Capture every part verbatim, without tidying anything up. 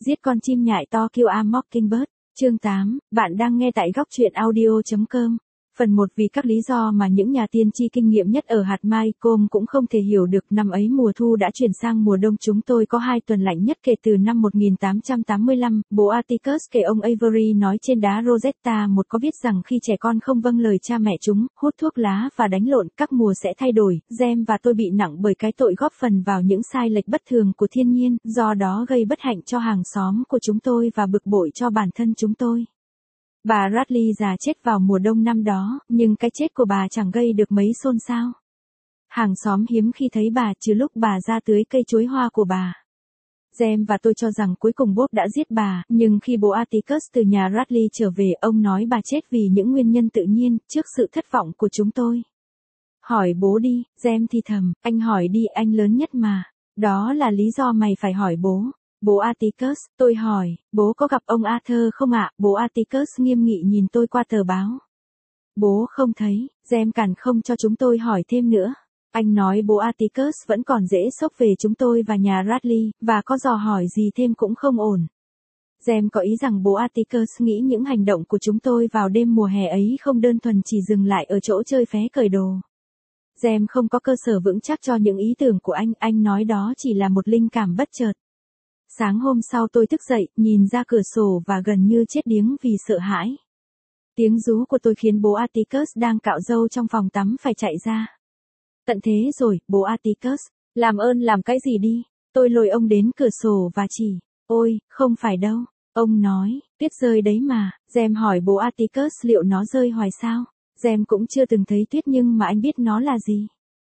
Giết con chim nhại to kill a mockingbird. Chương tám, bạn đang nghe tại góc truyện audio chấm com. Phần một. Vì các lý do mà những nhà tiên tri kinh nghiệm nhất ở hạt mai com cũng không thể hiểu được, năm ấy mùa thu đã chuyển sang mùa đông, chúng tôi có hai tuần lạnh nhất kể từ năm một nghìn tám trăm tám mươi lăm. Bố Atticus kể ông Avery nói trên đá Rosetta một có viết rằng khi trẻ con không vâng lời cha mẹ chúng, hút thuốc lá và đánh lộn, các mùa sẽ thay đổi. Gem và tôi bị nặng bởi cái tội góp phần vào những sai lệch bất thường của thiên nhiên, do đó gây bất hạnh cho hàng xóm của chúng tôi và bực bội cho bản thân chúng tôi. Bà Radley già chết vào mùa đông năm đó, nhưng cái chết của bà chẳng gây được mấy xôn xao. Hàng xóm hiếm khi thấy bà trừ lúc bà ra tưới cây chuối hoa của bà. Gem và tôi cho rằng cuối cùng Bob đã giết bà, nhưng khi bố Atticus từ nhà Radley trở về, ông nói bà chết vì những nguyên nhân tự nhiên, trước sự thất vọng của chúng tôi. Hỏi bố đi, Gem thì thầm, anh hỏi đi, anh lớn nhất mà. Đó là lý do mày phải hỏi bố. Bố Atticus, tôi hỏi, bố có gặp ông Arthur không ạ? Bố Atticus nghiêm nghị nhìn tôi qua tờ báo. Bố không thấy. Gem cản không cho chúng tôi hỏi thêm nữa. Anh nói bố Atticus vẫn còn dễ sốc về chúng tôi và nhà Radley, và có dò hỏi gì thêm cũng không ổn. Gem có ý rằng bố Atticus nghĩ những hành động của chúng tôi vào đêm mùa hè ấy không đơn thuần chỉ dừng lại ở chỗ chơi phé cởi đồ. Gem không có cơ sở vững chắc cho những ý tưởng của anh, anh nói đó chỉ là một linh cảm bất chợt. Sáng hôm sau tôi thức dậy, nhìn ra cửa sổ và gần như chết điếng vì sợ hãi. Tiếng rú của tôi khiến bố Atticus đang cạo râu trong phòng tắm phải chạy ra. Tận thế rồi, bố Atticus, làm ơn làm cái gì đi. Tôi lôi ông đến cửa sổ và chỉ, ôi, không phải đâu. Ông nói, tuyết rơi đấy mà. Gem hỏi bố Atticus liệu nó rơi hoài sao. Gem cũng chưa từng thấy tuyết nhưng mà anh biết nó là gì.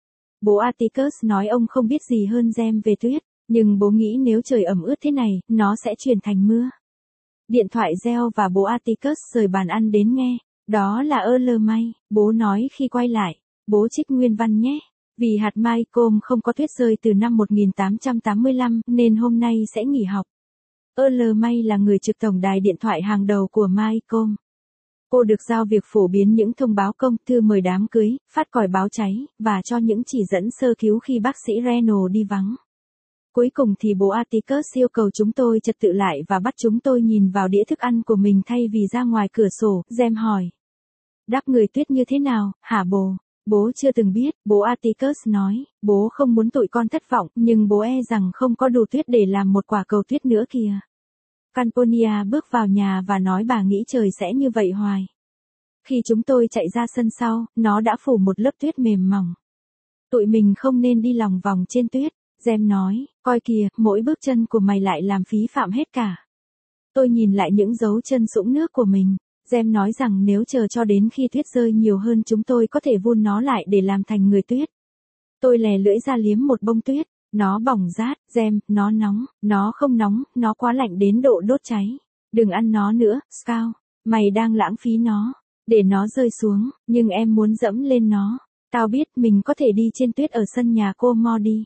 Bố Atticus nói ông không biết gì hơn Gem về tuyết. Nhưng bố nghĩ nếu trời ẩm ướt thế này, nó sẽ chuyển thành mưa. Điện thoại reo và bố Atticus rời bàn ăn đến nghe. Đó là Earl May, bố nói khi quay lại. Bố trích nguyên văn nhé. Vì hạt mai com không có tuyết rơi từ năm một nghìn tám trăm tám mươi lăm nên hôm nay sẽ nghỉ học. Earl May là người trực tổng đài điện thoại hàng đầu của mai com. Cô được giao việc phổ biến những thông báo công, thư mời đám cưới, phát còi báo cháy, và cho những chỉ dẫn sơ cứu khi bác sĩ Reynolds đi vắng. Cuối cùng thì bố Atticus yêu cầu chúng tôi trật tự lại và bắt chúng tôi nhìn vào đĩa thức ăn của mình thay vì ra ngoài cửa sổ. Gem hỏi. Đáp người tuyết như thế nào, hả bố? Bố chưa từng biết, bố Atticus nói. Bố không muốn tụi con thất vọng, nhưng bố e rằng không có đủ tuyết để làm một quả cầu tuyết nữa kìa. Calpurnia bước vào nhà và nói bà nghĩ trời sẽ như vậy hoài. Khi chúng tôi chạy ra sân sau, nó đã phủ một lớp tuyết mềm mỏng. Tụi mình không nên đi lòng vòng trên tuyết. Gem nói, coi kìa, mỗi bước chân của mày lại làm phí phạm hết cả. Tôi nhìn lại những dấu chân sũng nước của mình. Gem nói rằng nếu chờ cho đến khi tuyết rơi nhiều hơn chúng tôi có thể vun nó lại để làm thành người tuyết. Tôi lè lưỡi ra liếm một bông tuyết. Nó bỏng rát. Gem, nó nóng. Nó không nóng, nó quá lạnh đến độ đốt cháy. Đừng ăn nó nữa, Scout. Mày đang lãng phí nó. Để nó rơi xuống, nhưng em muốn dẫm lên nó. Tao biết mình có thể đi trên tuyết ở sân nhà cô Modi.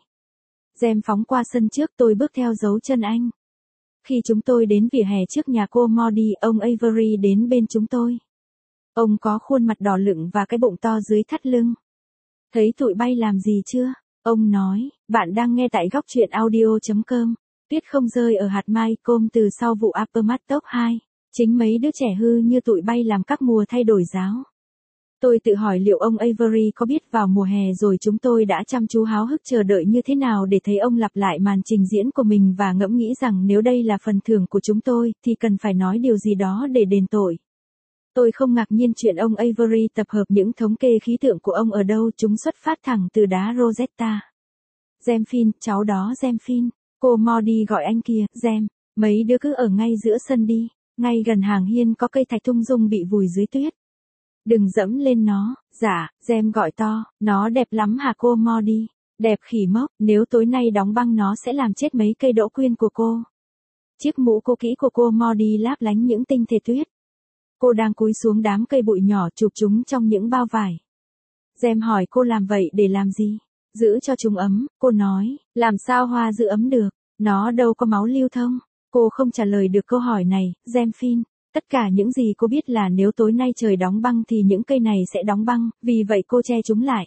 Gem phóng qua sân trước, tôi bước theo dấu chân anh. Khi chúng tôi đến vỉa hè trước nhà cô Modi, ông Avery đến bên chúng tôi. Ông có khuôn mặt đỏ lựng và cái bụng to dưới thắt lưng. Thấy tụi bay làm gì chưa? Ông nói, bạn đang nghe tại góc truyện audio chấm com. Tuyết không rơi ở hạt mai com từ sau vụ Appomattox hai. Chính mấy đứa trẻ hư như tụi bay làm các mùa thay đổi giáo. Tôi tự hỏi liệu ông Avery có biết vào mùa hè rồi chúng tôi đã chăm chú háo hức chờ đợi như thế nào để thấy ông lặp lại màn trình diễn của mình và ngẫm nghĩ rằng nếu đây là phần thưởng của chúng tôi, thì cần phải nói điều gì đó để đền tội. Tôi không ngạc nhiên chuyện ông Avery tập hợp những thống kê khí tượng của ông ở đâu, chúng xuất phát thẳng từ đá Rosetta. Gem Phin, cháu đó Gem Phin. Cô Modi gọi anh kìa, Gem, mấy đứa cứ ở ngay giữa sân đi, ngay gần hàng hiên có cây thạch thung dung bị vùi dưới tuyết. Đừng dẫm lên nó. Dạ, Gem gọi to, nó đẹp lắm hả cô Modi? Đẹp khỉ mốc, nếu tối nay đóng băng nó sẽ làm chết mấy cây đỗ quyên của cô. Chiếc mũ cô kỹ của cô Modi láp lánh những tinh thể tuyết. Cô đang cúi xuống đám cây bụi nhỏ chụp chúng trong những bao vải. Gem hỏi cô làm vậy để làm gì? Giữ cho chúng ấm, cô nói, làm sao hoa giữ ấm được, nó đâu có máu lưu thông. Cô không trả lời được câu hỏi này, Gem Phin. Tất cả những gì cô biết là nếu tối nay trời đóng băng thì những cây này sẽ đóng băng, vì vậy cô che chúng lại.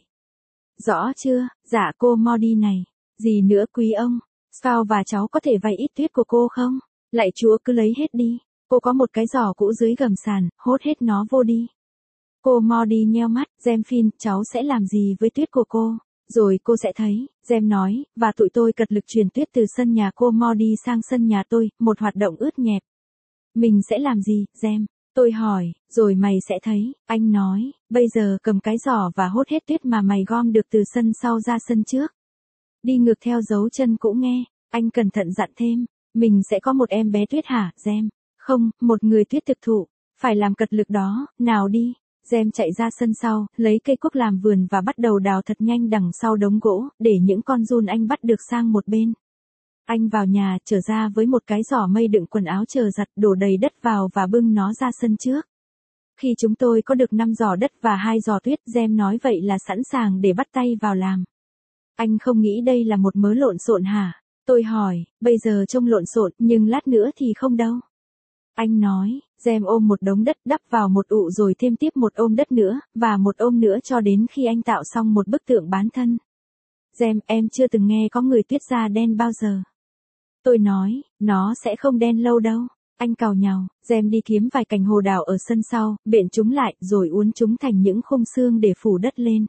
Rõ chưa? Dạ cô Modi này. Gì nữa quý ông? Scout và cháu có thể vay ít tuyết của cô không? Lạy Chúa cứ lấy hết đi. Cô có một cái giỏ cũ dưới gầm sàn, hốt hết nó vô đi. Cô Modi nheo mắt, Gemfin, cháu sẽ làm gì với tuyết của cô? Rồi cô sẽ thấy, Gem nói, và tụi tôi cật lực truyền tuyết từ sân nhà cô Modi sang sân nhà tôi, một hoạt động ướt nhẹp. Mình sẽ làm gì, Gem? Tôi hỏi, rồi mày sẽ thấy, anh nói, bây giờ cầm cái giỏ và hốt hết tuyết mà mày gom được từ sân sau ra sân trước. Đi ngược theo dấu chân cũ nghe, anh cẩn thận dặn thêm, mình sẽ có một em bé tuyết hả, Gem? Không, một người tuyết thực thụ, phải làm cật lực đó, nào đi. Gem chạy ra sân sau, lấy cây cuốc làm vườn và bắt đầu đào thật nhanh đằng sau đống gỗ, để những con giun anh bắt được sang một bên. Anh vào nhà, trở ra với một cái giỏ mây đựng quần áo chờ giặt, đổ đầy đất vào và bưng nó ra sân trước. Khi chúng tôi có được năm giỏ đất và hai giỏ tuyết, Gem nói vậy là sẵn sàng để bắt tay vào làm. Anh không nghĩ đây là một mớ lộn xộn hả? Tôi hỏi, bây giờ trông lộn xộn, nhưng lát nữa thì không đâu. Anh nói, Gem ôm một đống đất đắp vào một ụ rồi thêm tiếp một ôm đất nữa, và một ôm nữa cho đến khi anh tạo xong một bức tượng bán thân. Gem, em chưa từng nghe có người tuyết da đen bao giờ. Tôi nói, nó sẽ không đen lâu đâu. Anh càu nhàu, Gem đi kiếm vài cành hồ đào ở sân sau, bện chúng lại, rồi uốn chúng thành những khung xương để phủ đất lên.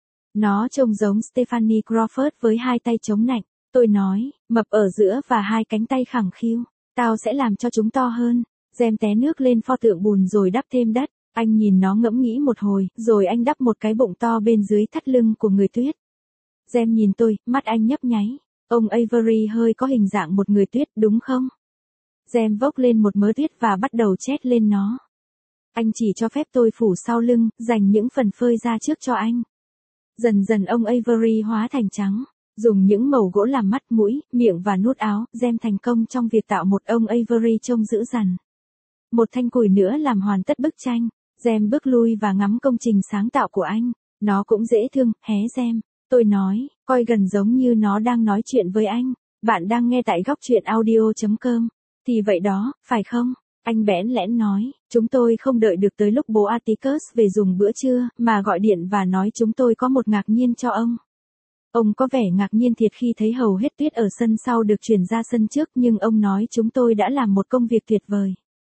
Nó trông giống Stephanie Crawford với hai tay chống nạnh. Tôi nói, mập ở giữa và hai cánh tay khẳng khiu. Tao sẽ làm cho chúng to hơn. Gem té nước lên pho tượng bùn rồi đắp thêm đất. Anh nhìn nó ngẫm nghĩ một hồi, rồi anh đắp một cái bụng to bên dưới thắt lưng của người tuyết. Gem nhìn tôi, mắt anh nhấp nháy. Ông Avery hơi có hình dạng một người tuyết, đúng không? Gem vốc lên một mớ tuyết và bắt đầu chét lên nó. Anh chỉ cho phép tôi phủ sau lưng, dành những phần phơi ra trước cho anh. Dần dần ông Avery hóa thành trắng. Dùng những mẩu gỗ làm mắt, mũi, miệng và nút áo, Gem thành công trong việc tạo một ông Avery trông dữ dằn. Một thanh củi nữa làm hoàn tất bức tranh. Gem bước lui và ngắm công trình sáng tạo của anh. Nó cũng dễ thương, hé Gem. Tôi nói, coi gần giống như nó đang nói chuyện với anh. Bạn đang nghe tại góc truyện audio chấm com. Thì vậy đó, phải không? Anh bẽn lẽn nói, chúng tôi không đợi được tới lúc bố Atticus về dùng bữa trưa, mà gọi điện và nói chúng tôi có một ngạc nhiên cho ông. Ông có vẻ ngạc nhiên thiệt khi thấy hầu hết tuyết ở sân sau được chuyển ra sân trước, nhưng ông nói chúng tôi đã làm một công việc tuyệt vời.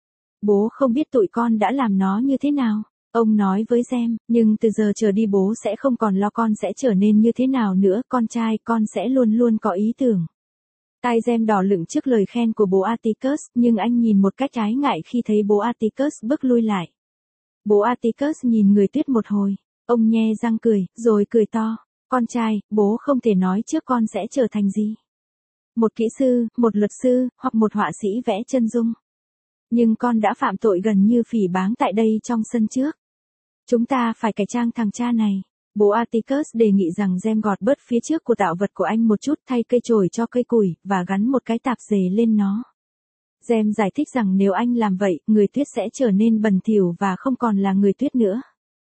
Bố không biết tụi con đã làm nó như thế nào. Ông nói với Gem, nhưng từ giờ trở đi bố sẽ không còn lo con sẽ trở nên như thế nào nữa, con trai, con sẽ luôn luôn có ý tưởng. Tai Gem đỏ lựng trước lời khen của bố Atticus, nhưng anh nhìn một cách ái ngại khi thấy bố Atticus bước lui lại. Bố Atticus nhìn người tuyết một hồi, ông nhe răng cười, rồi cười to. Con trai, bố không thể nói trước con sẽ trở thành gì. Một kỹ sư, một luật sư, hoặc một họa sĩ vẽ chân dung. Nhưng con đã phạm tội gần như phỉ báng tại đây trong sân trước. Chúng ta phải cải trang thằng cha này. Bố Atticus đề nghị rằng Gem gọt bớt phía trước của tạo vật của anh một chút, thay cây chổi cho cây củi, và gắn một cái tạp dề lên nó. Gem giải thích rằng nếu anh làm vậy, người tuyết sẽ trở nên bẩn thỉu và không còn là người tuyết nữa.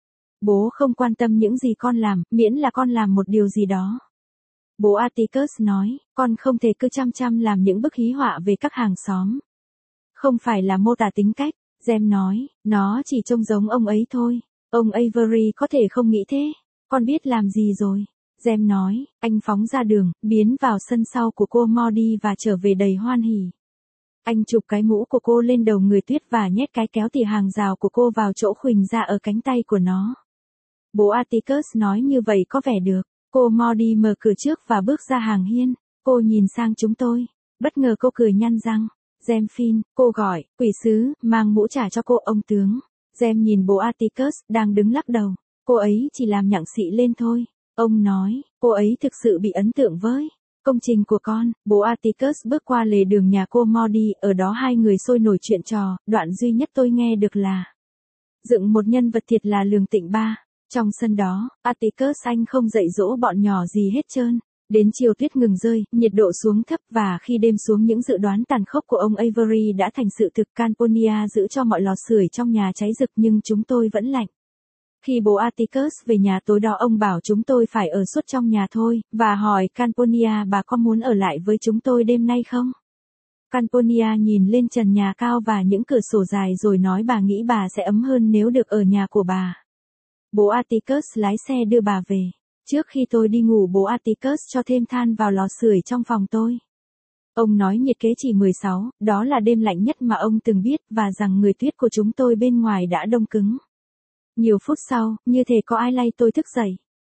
Bố không quan tâm những gì con làm, miễn là con làm một điều gì đó. Bố Atticus nói, con không thể cứ chăm chăm làm những bức hí họa về các hàng xóm. Không phải là mô tả tính cách, Gem nói, nó chỉ trông giống ông ấy thôi. Ông Avery có thể không nghĩ thế. Con biết làm gì rồi? Gem nói, anh phóng ra đường, biến vào sân sau của cô Modi và trở về đầy hoan hỉ. Anh chụp cái mũ của cô lên đầu người tuyết và nhét cái kéo tỉa hàng rào của cô vào chỗ khuỳnh ra ở cánh tay của nó. Bố Atticus nói như vậy có vẻ được. Cô Modi mở cửa trước và bước ra hàng hiên. Cô nhìn sang chúng tôi. Bất ngờ cô cười nhăn răng. Gemfin, cô gọi, quỷ sứ, mang mũ trả cho cô ông tướng. Gem nhìn bố Atticus, đang đứng lắc đầu. Cô ấy chỉ làm nhặng xị lên thôi. Ông nói, cô ấy thực sự bị ấn tượng với công trình của con. Bố Atticus bước qua lề đường nhà cô Modi, ở đó hai người sôi nổi chuyện trò. Đoạn duy nhất tôi nghe được là dựng một nhân vật thiệt là lường tịnh ba. Trong sân đó, Atticus anh không dạy dỗ bọn nhỏ gì hết trơn. Đến chiều tuyết ngừng rơi, nhiệt độ xuống thấp và khi đêm xuống những dự đoán tàn khốc của ông Avery đã thành sự thực. Calpurnia giữ cho mọi lò sưởi trong nhà cháy rực nhưng chúng tôi vẫn lạnh. Khi bố Atticus về nhà tối đó ông bảo chúng tôi phải ở suốt trong nhà thôi, và hỏi Calpurnia bà có muốn ở lại với chúng tôi đêm nay không? Calpurnia nhìn lên trần nhà cao và những cửa sổ dài rồi nói bà nghĩ bà sẽ ấm hơn nếu được ở nhà của bà. Bố Atticus lái xe đưa bà về. Trước khi tôi đi ngủ bố Atticus cho thêm than vào lò sưởi trong phòng tôi. Ông nói nhiệt kế chỉ mười sáu, đó là đêm lạnh nhất mà ông từng biết và rằng người tuyết của chúng tôi bên ngoài đã đông cứng. Nhiều phút sau, như thể có ai lay tôi thức dậy.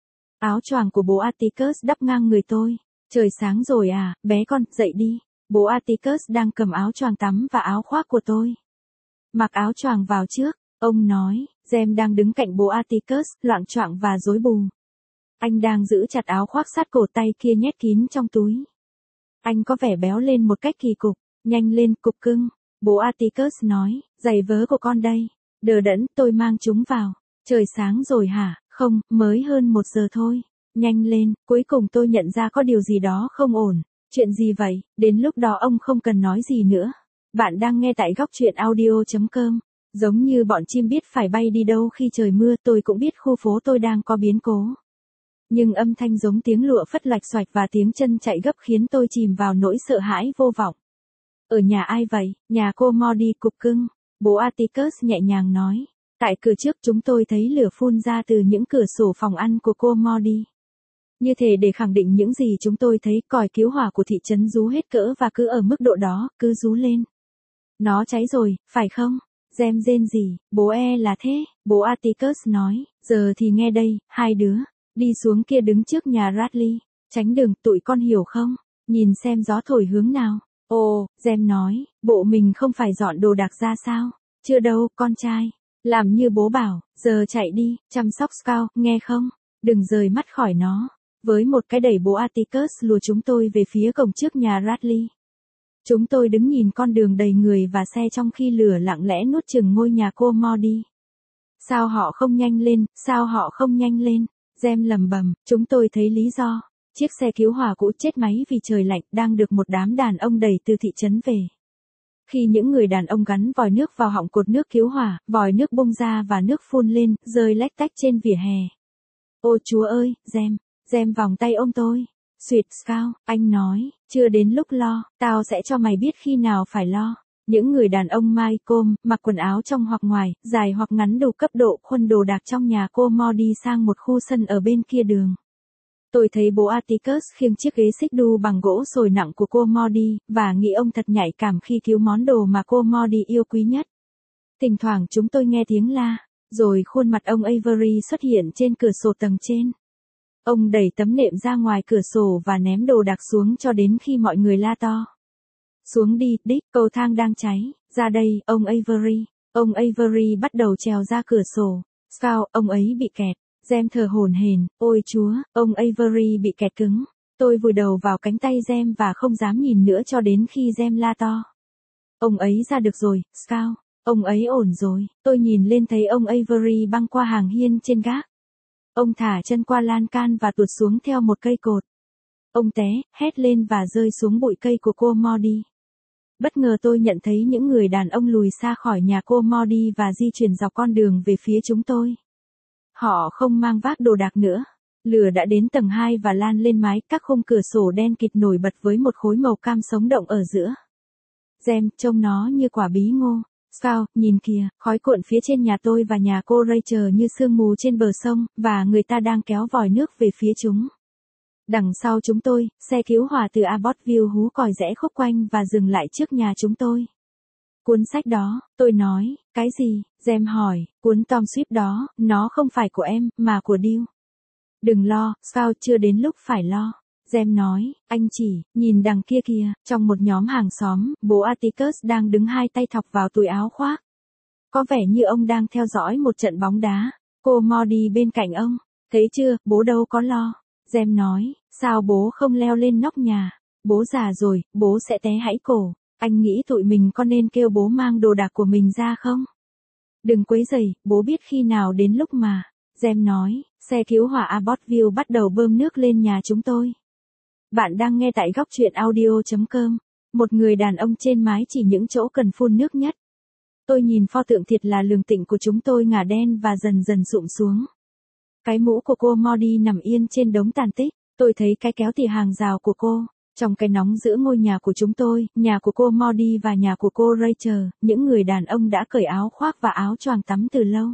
Áo choàng của bố Atticus đắp ngang người tôi. Trời sáng rồi à, bé con, dậy đi. Bố Atticus đang cầm áo choàng tắm và áo khoác của tôi. Mặc áo choàng vào trước, ông nói. Gem đang đứng cạnh bố Atticus, loạng choạng và rối bù. Anh đang giữ chặt áo khoác sát cổ, tay kia nhét kín trong túi. Anh có vẻ béo lên một cách kỳ cục. Nhanh lên, cục cưng. Bố Atticus nói, giày vớ của con đây. Đờ đẫn, tôi mang chúng vào. Trời sáng rồi hả? Không, mới hơn một giờ thôi. Nhanh lên, cuối cùng tôi nhận ra có điều gì đó không ổn. Chuyện gì vậy? Đến lúc đó ông không cần nói gì nữa. Bạn đang nghe tại góc chuyện audio chấm com. Giống như bọn chim biết phải bay đi đâu khi trời mưa, tôi cũng biết khu phố tôi đang có biến cố. Nhưng âm thanh giống tiếng lụa phất lạch xoạch và tiếng chân chạy gấp khiến tôi chìm vào nỗi sợ hãi vô vọng. Ở nhà ai vậy? Nhà cô Modi, cục cưng. Bố Atticus nhẹ nhàng nói. Tại cửa trước chúng tôi thấy lửa phun ra từ những cửa sổ phòng ăn của cô Modi. Như thể để khẳng định những gì chúng tôi thấy, còi cứu hỏa của thị trấn rú hết cỡ và cứ ở mức độ đó, cứ rú lên. Nó cháy rồi, phải không? Gem rên gì, bố e là thế, bố Atticus nói. Giờ thì nghe đây, hai đứa. Đi xuống kia đứng trước nhà Radley. Tránh đường, tụi con hiểu không? Nhìn xem gió thổi hướng nào. Ồ, Gem nói, bộ mình không phải dọn đồ đạc ra sao? Chưa đâu, con trai. Làm như bố bảo, giờ chạy đi, chăm sóc Scout, nghe không? Đừng rời mắt khỏi nó. Với một cái đẩy, bố Atticus lùa chúng tôi về phía cổng trước nhà Radley. Chúng tôi đứng nhìn con đường đầy người và xe trong khi lửa lặng lẽ nuốt chửng ngôi nhà cô Modi. Sao họ không nhanh lên, sao họ không nhanh lên? Gem lầm bầm, chúng tôi thấy lý do. Chiếc xe cứu hỏa cũ chết máy vì trời lạnh đang được một đám đàn ông đẩy từ thị trấn về. Khi những người đàn ông gắn vòi nước vào họng cột nước cứu hỏa, vòi nước bung ra và nước phun lên, rơi lách tách trên vỉa hè. Ôi Chúa ơi, Gem, Gem vòng tay ôm tôi. Sweet Scout, anh nói, chưa đến lúc lo, tao sẽ cho mày biết khi nào phải lo. Những người đàn ông Malcolm, mặc quần áo trong hoặc ngoài, dài hoặc ngắn đủ cấp độ, khuân đồ đạc trong nhà cô Modi sang một khu sân ở bên kia đường. Tôi thấy bố Atticus khiêng chiếc ghế xích đu bằng gỗ sồi nặng của cô Modi, và nghĩ ông thật nhạy cảm khi cứu món đồ mà cô Modi yêu quý nhất. Thỉnh thoảng chúng tôi nghe tiếng la, rồi khuôn mặt ông Avery xuất hiện trên cửa sổ tầng trên. Ông đẩy tấm nệm ra ngoài cửa sổ và ném đồ đạc xuống cho đến khi mọi người la to. Xuống đi, Dick, cầu thang đang cháy, ra đây, ông Avery. Ông Avery bắt đầu trèo ra cửa sổ. Scout, ông ấy bị kẹt. Gem thở hổn hển, ôi Chúa, ông Avery bị kẹt cứng. Tôi vùi đầu vào cánh tay Gem và không dám nhìn nữa cho đến khi Gem la to. Ông ấy ra được rồi, Scout. Ông ấy ổn rồi. Tôi nhìn lên thấy ông Avery băng qua hàng hiên trên gác. Ông thả chân qua lan can và tuột xuống theo một cây cột. Ông té, hét lên và rơi xuống bụi cây của cô Modi. Bất ngờ tôi nhận thấy những người đàn ông lùi xa khỏi nhà cô Modi và di chuyển dọc con đường về phía chúng tôi. Họ không mang vác đồ đạc nữa. Lửa đã đến tầng hai và lan lên mái, các khung cửa sổ đen kịt nổi bật với một khối màu cam sống động ở giữa. Gem, trông nó như quả bí ngô. Scout, nhìn kìa, khói cuộn phía trên nhà tôi và nhà cô Rachel như sương mù trên bờ sông, và người ta đang kéo vòi nước về phía chúng. Đằng sau chúng tôi, xe cứu hỏa từ Abbotsville hú còi rẽ khúc quanh và dừng lại trước nhà chúng tôi. Cuốn sách đó, tôi nói, cái gì? Gem hỏi, cuốn Tom Swift đó, nó không phải của em, mà của Dill. Đừng lo, Scout, chưa đến lúc phải lo. Gem nói, anh chỉ, nhìn đằng kia kìa, trong một nhóm hàng xóm, bố Atticus đang đứng hai tay thọc vào túi áo khoác. Có vẻ như ông đang theo dõi một trận bóng đá. Cô Modi bên cạnh ông, thấy chưa, bố đâu có lo. Gem nói, sao bố không leo lên nóc nhà? Bố già rồi, bố sẽ té gãy cổ. Anh nghĩ tụi mình có nên kêu bố mang đồ đạc của mình ra không? Đừng quấy rầy, bố biết khi nào đến lúc mà. Gem nói, xe cứu hỏa Abbotsville bắt đầu bơm nước lên nhà chúng tôi. Bạn đang nghe tại góc chuyện audio chấm com. Một người đàn ông trên mái chỉ những chỗ cần phun nước nhất. Tôi nhìn pho tượng thiệt là lường tịnh của chúng tôi ngả đen và dần dần sụm xuống. Cái mũ của cô Modi nằm yên trên đống tàn tích. Tôi thấy cái kéo tỉa hàng rào của cô. Trong cái nóng giữa ngôi nhà của chúng tôi, nhà của cô Modi và nhà của cô Rachel, những người đàn ông đã cởi áo khoác và áo choàng tắm từ lâu.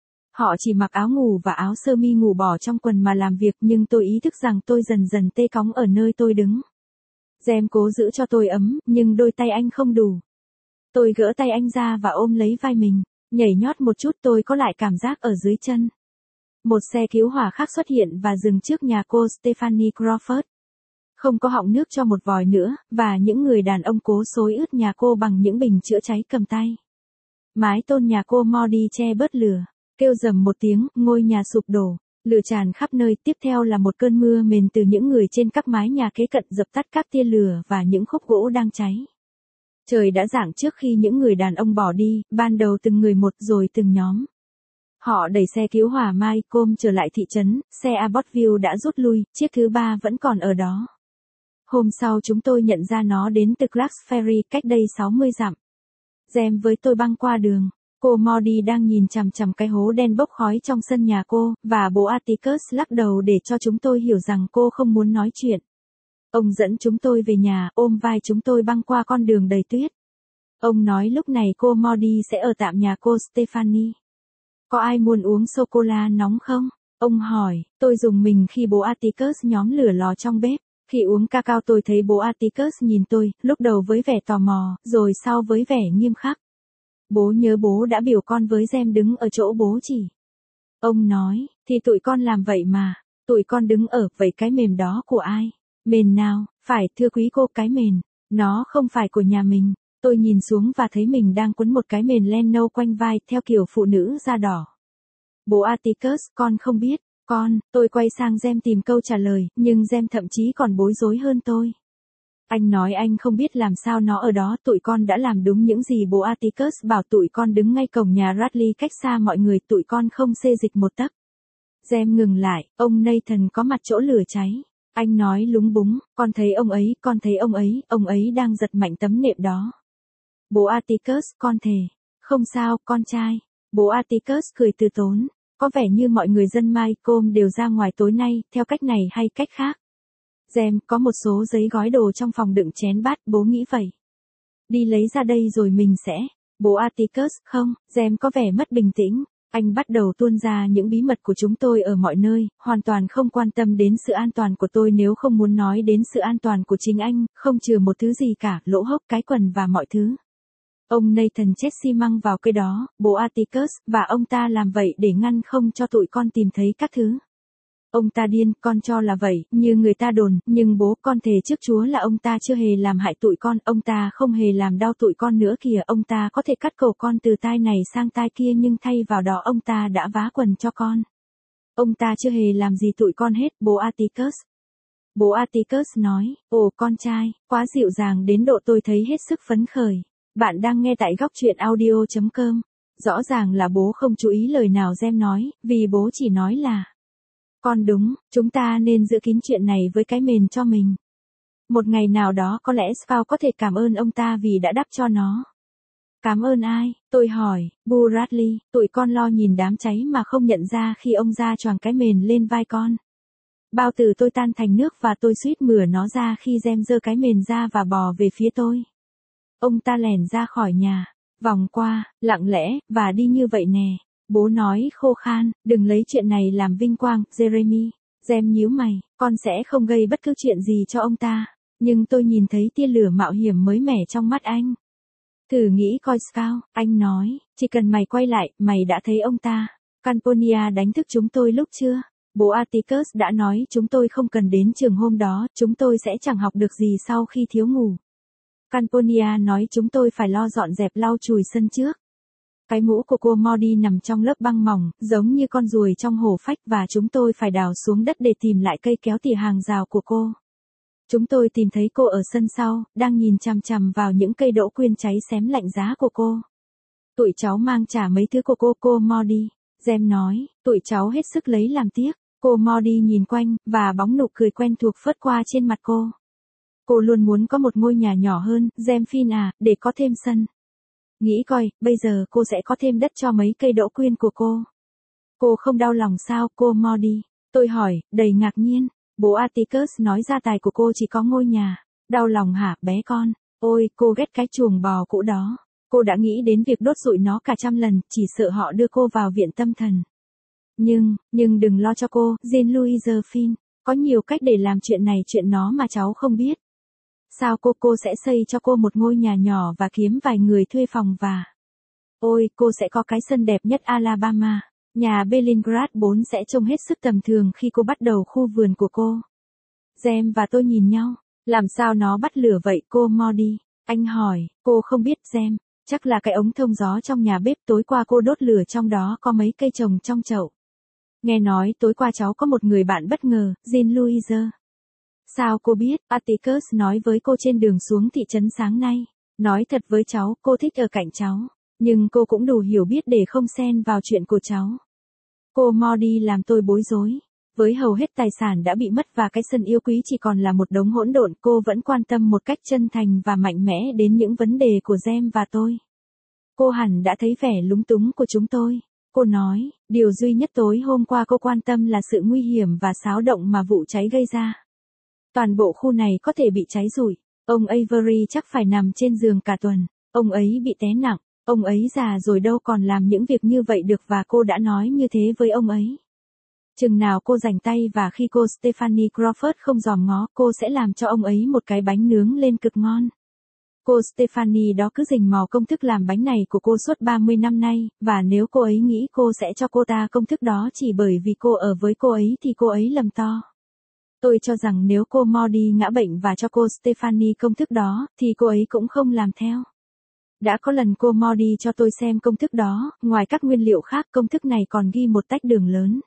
Họ chỉ mặc áo ngủ và áo sơ mi ngủ bỏ trong quần mà làm việc, nhưng tôi ý thức rằng tôi dần dần tê cóng ở nơi tôi đứng. Gem cố giữ cho tôi ấm, nhưng đôi tay anh không đủ. Tôi gỡ tay anh ra và ôm lấy vai mình, nhảy nhót một chút tôi có lại cảm giác ở dưới chân. Một xe cứu hỏa khác xuất hiện và dừng trước nhà cô Stephanie Crawford. Không có họng nước cho một vòi nữa, và những người đàn ông cố xối ướt nhà cô bằng những bình chữa cháy cầm tay. Mái tôn nhà cô Modi che bớt lửa, kêu rầm một tiếng, ngôi nhà sụp đổ, lửa tràn khắp nơi. Tiếp theo là một cơn mưa mền từ những người trên các mái nhà kế cận dập tắt các tia lửa và những khúc gỗ đang cháy. Trời đã rạng trước khi những người đàn ông bỏ đi, ban đầu từng người một rồi từng nhóm. Họ đẩy xe cứu hỏa Malcolm trở lại thị trấn, xe Abbottville đã rút lui, chiếc thứ ba vẫn còn ở đó. Hôm sau chúng tôi nhận ra nó đến từ Clarks Ferry cách đây sáu mươi dặm. Gem với tôi băng qua đường. Cô Modi đang nhìn chằm chằm cái hố đen bốc khói trong sân nhà cô, và bố Atticus lắc đầu để cho chúng tôi hiểu rằng cô không muốn nói chuyện. Ông dẫn chúng tôi về nhà, ôm vai chúng tôi băng qua con đường đầy tuyết. Ông nói lúc này cô Modi sẽ ở tạm nhà cô Stephanie. Có ai muốn uống sô-cô-la nóng không? Ông hỏi. Tôi dùng mình khi bố Atticus nhóm lửa lò trong bếp. Khi uống cacao tôi thấy bố Atticus nhìn tôi, lúc đầu với vẻ tò mò, rồi sau với vẻ nghiêm khắc. Bố nhớ bố đã biểu con với Gem đứng ở chỗ bố chỉ. Ông nói, thì tụi con làm vậy mà, tụi con đứng ở, vậy cái mền đó của ai? Mền nào? Phải, thưa quý cô, cái mền. Nó không phải của nhà mình. Tôi nhìn xuống và thấy mình đang quấn một cái mền len nâu quanh vai, theo kiểu phụ nữ da đỏ. Bố Atticus, con không biết. Con, tôi quay sang Gem tìm câu trả lời, nhưng Gem thậm chí còn bối rối hơn tôi. Anh nói anh không biết làm sao nó ở đó, tụi con đã làm đúng những gì bố Atticus bảo, tụi con đứng ngay cổng nhà Radley cách xa mọi người, tụi con không xê dịch một tấc. Gem ngừng lại, ông Nathan có mặt chỗ lửa cháy. Anh nói lúng búng, con thấy ông ấy, con thấy ông ấy, ông ấy đang giật mạnh tấm nệm đó. Bố Atticus, con thề. Không sao, con trai. Bố Atticus cười từ tốn. Có vẻ như mọi người dân Malcolm đều ra ngoài tối nay, theo cách này hay cách khác. Gem, có một số giấy gói đồ trong phòng đựng chén bát, bố nghĩ vậy. Đi lấy ra đây rồi mình sẽ. Bố Atticus, không, Gem có vẻ mất bình tĩnh. Anh bắt đầu tuôn ra những bí mật của chúng tôi ở mọi nơi, hoàn toàn không quan tâm đến sự an toàn của tôi nếu không muốn nói đến sự an toàn của chính anh, không chừa một thứ gì cả, lỗ hốc, cái quần và mọi thứ. Ông Nathan chết xi măng vào cái đó, bố Atticus, và ông ta làm vậy để ngăn không cho tụi con tìm thấy các thứ. Ông ta điên, con cho là vậy, như người ta đồn, nhưng bố, con thề trước Chúa là ông ta chưa hề làm hại tụi con, ông ta không hề làm đau tụi con nữa kìa, ông ta có thể cắt cổ con từ tai này sang tai kia nhưng thay vào đó ông ta đã vá quần cho con. Ông ta chưa hề làm gì tụi con hết, bố Atticus. Bố Atticus nói, ồ con trai, quá dịu dàng đến độ tôi thấy hết sức phấn khởi. Bạn đang nghe tại góc truyện audio chấm com. Rõ ràng là bố không chú ý lời nào Gem nói, vì bố chỉ nói là con đúng, chúng ta nên giữ kín chuyện này với cái mền cho mình. Một ngày nào đó có lẽ Scout có thể cảm ơn ông ta vì đã đắp cho nó. Cảm ơn ai? Tôi hỏi, Bu Radley, tụi con lo nhìn đám cháy mà không nhận ra khi ông ra choàng cái mền lên vai con. Bao tử tôi tan thành nước và tôi suýt mửa nó ra khi Gem giơ cái mền ra và bò về phía tôi. Ông ta lẻn ra khỏi nhà, vòng qua, lặng lẽ, và đi như vậy nè. Bố nói khô khan, đừng lấy chuyện này làm vinh quang, Jeremy. Gem nhíu mày, con sẽ không gây bất cứ chuyện gì cho ông ta. Nhưng tôi nhìn thấy tia lửa mạo hiểm mới mẻ trong mắt anh. Thử nghĩ coi Scout, anh nói, chỉ cần mày quay lại, mày đã thấy ông ta. Camponia đánh thức chúng tôi lúc chưa? Bố Atticus đã nói chúng tôi không cần đến trường hôm đó, chúng tôi sẽ chẳng học được gì sau khi thiếu ngủ. Camponia nói chúng tôi phải lo dọn dẹp lau chùi sân trước. Cái mũ của cô Modi nằm trong lớp băng mỏng, giống như con ruồi trong hổ phách và chúng tôi phải đào xuống đất để tìm lại cây kéo tỉa hàng rào của cô. Chúng tôi tìm thấy cô ở sân sau, đang nhìn chằm chằm vào những cây đỗ quyên cháy xém lạnh giá của cô. Tụi cháu mang trả mấy thứ của cô, cô Modi. Gem nói, tụi cháu hết sức lấy làm tiếc. Cô Modi nhìn quanh, và bóng nụ cười quen thuộc phớt qua trên mặt cô. Cô luôn muốn có một ngôi nhà nhỏ hơn, Gem Phin à, để có thêm sân. Nghĩ coi, bây giờ cô sẽ có thêm đất cho mấy cây đỗ quyên của cô. Cô không đau lòng sao, cô Modi? Tôi hỏi, đầy ngạc nhiên. Bố Atticus nói gia tài của cô chỉ có ngôi nhà. Đau lòng hả, bé con? Ôi, cô ghét cái chuồng bò cũ đó. Cô đã nghĩ đến việc đốt rụi nó cả trăm lần, chỉ sợ họ đưa cô vào viện tâm thần. Nhưng, nhưng đừng lo cho cô, Jean Louise Phin. Có nhiều cách để làm chuyện này chuyện nó mà cháu không biết. Sao cô cô sẽ xây cho cô một ngôi nhà nhỏ và kiếm vài người thuê phòng và... Ôi, cô sẽ có cái sân đẹp nhất Alabama. Nhà Bellingrad bốn sẽ trông hết sức tầm thường khi cô bắt đầu khu vườn của cô. Jem và tôi nhìn nhau. Làm sao nó bắt lửa vậy cô Modi? Anh hỏi, cô không biết Jem. Chắc là cái ống thông gió trong nhà bếp, tối qua cô đốt lửa trong đó, có mấy cây trồng trong chậu. Nghe nói tối qua cháu có một người bạn bất ngờ, Jean Louise. Sao cô biết? Atticus nói với cô trên đường xuống thị trấn sáng nay. Nói thật với cháu, cô thích ở cạnh cháu. Nhưng cô cũng đủ hiểu biết để không xen vào chuyện của cháu. Cô Modi làm tôi bối rối. Với hầu hết tài sản đã bị mất và cái sân yêu quý chỉ còn là một đống hỗn độn, cô vẫn quan tâm một cách chân thành và mạnh mẽ đến những vấn đề của Jem và tôi. Cô hẳn đã thấy vẻ lúng túng của chúng tôi. Cô nói, điều duy nhất tối hôm qua cô quan tâm là sự nguy hiểm và xáo động mà vụ cháy gây ra. Toàn bộ khu này có thể bị cháy rụi. Ông Avery chắc phải nằm trên giường cả tuần. Ông ấy bị té nặng. Ông ấy già rồi đâu còn làm những việc như vậy được, và cô đã nói như thế với ông ấy. Chừng nào cô rảnh tay và khi cô Stephanie Crawford không dòm ngó, cô sẽ làm cho ông ấy một cái bánh nướng lên cực ngon. Cô Stephanie đó cứ rình mò công thức làm bánh này của cô suốt ba mươi năm nay, và nếu cô ấy nghĩ cô sẽ cho cô ta công thức đó chỉ bởi vì cô ở với cô ấy thì cô ấy lầm to. Tôi cho rằng nếu cô Modi ngã bệnh và cho cô Stephanie công thức đó, thì cô ấy cũng không làm theo. Đã có lần cô Modi cho tôi xem công thức đó, ngoài các nguyên liệu khác công thức này còn ghi một tách đường lớn.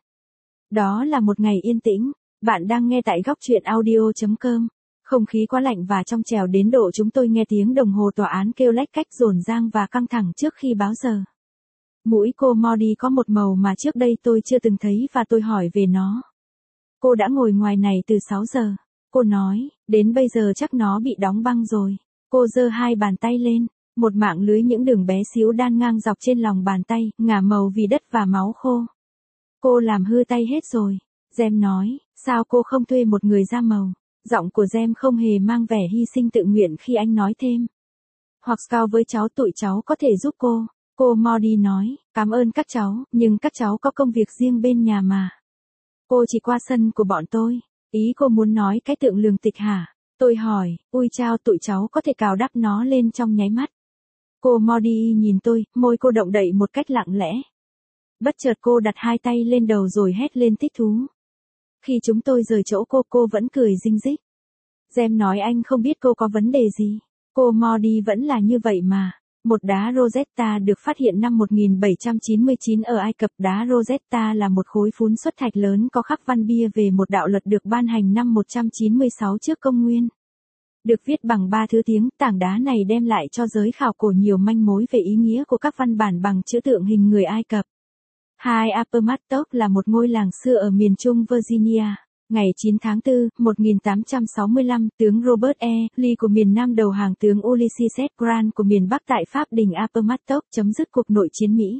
Đó là một ngày yên tĩnh. Bạn đang nghe tại góc truyện audio chấm com. Không khí quá lạnh và trong trẻo đến độ chúng tôi nghe tiếng đồng hồ tòa án kêu lách cách rồn rang và căng thẳng trước khi báo giờ. Mũi cô Modi có một màu mà trước đây tôi chưa từng thấy và tôi hỏi về nó. Cô đã ngồi ngoài này từ sáu giờ. Cô nói, đến bây giờ chắc nó bị đóng băng rồi. Cô giơ hai bàn tay lên. Một mạng lưới những đường bé xíu đan ngang dọc trên lòng bàn tay, ngả màu vì đất và máu khô. Cô làm hư tay hết rồi. Jem nói, sao cô không thuê một người da màu? Giọng của Jem không hề mang vẻ hy sinh tự nguyện khi anh nói thêm. Hoặc Scout với cháu, tụi cháu có thể giúp cô. Cô Modi nói, cảm ơn các cháu, nhưng các cháu có công việc riêng bên nhà mà. Cô chỉ qua sân của bọn tôi. Ý cô muốn nói cái tượng lường tịch hả? Tôi hỏi, ui chao, tụi cháu có thể cào đắp nó lên trong nháy mắt. Cô Modi nhìn tôi, môi cô động đậy một cách lặng lẽ. Bất chợt cô đặt hai tay lên đầu rồi hét lên thích thú. Khi chúng tôi rời chỗ cô, cô vẫn cười rinh rích. Jem nói anh không biết cô có vấn đề gì. Cô Modi vẫn là như vậy mà. Một đá Rosetta được phát hiện năm một nghìn bảy trăm chín mươi chín ở Ai Cập. Đá Rosetta là một khối phún xuất thạch lớn có khắc văn bia về một đạo luật được ban hành năm một trăm chín mươi sáu trước công nguyên. Được viết bằng ba thứ tiếng, tảng đá này đem lại cho giới khảo cổ nhiều manh mối về ý nghĩa của các văn bản bằng chữ tượng hình người Ai Cập. Hai Appomattox là một ngôi làng xưa ở miền trung Virginia. Ngày chín tháng tư, một nghìn tám trăm sáu mươi lăm, tướng Robert E. Lee của miền Nam đầu hàng tướng Ulysses S. Grant của miền Bắc tại Pháp đình Appomattox chấm dứt cuộc nội chiến Mỹ.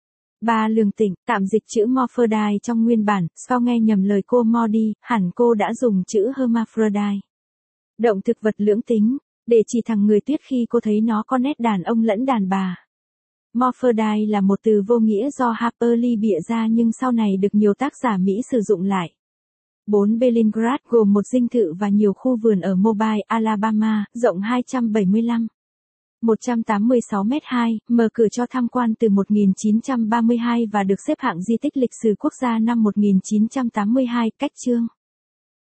Ba lường tỉnh, tạm dịch chữ Morpherdite trong nguyên bản, sau nghe nhầm lời cô Modi, hẳn cô đã dùng chữ Hermaphrodite. Động thực vật lưỡng tính, để chỉ thằng người tuyết khi cô thấy nó có nét đàn ông lẫn đàn bà. Morpherdite là một từ vô nghĩa do Harper Lee bịa ra nhưng sau này được nhiều tác giả Mỹ sử dụng lại. bốn Bellingrad gồm một dinh thự và nhiều khu vườn ở Mobile, Alabama, rộng hai trăm bảy mươi lăm phẩy một trăm tám mươi sáu mét vuông, mở cửa cho tham quan từ một nghìn chín trăm ba mươi hai và được xếp hạng di tích lịch sử quốc gia năm một nghìn chín trăm tám mươi hai, cách chương.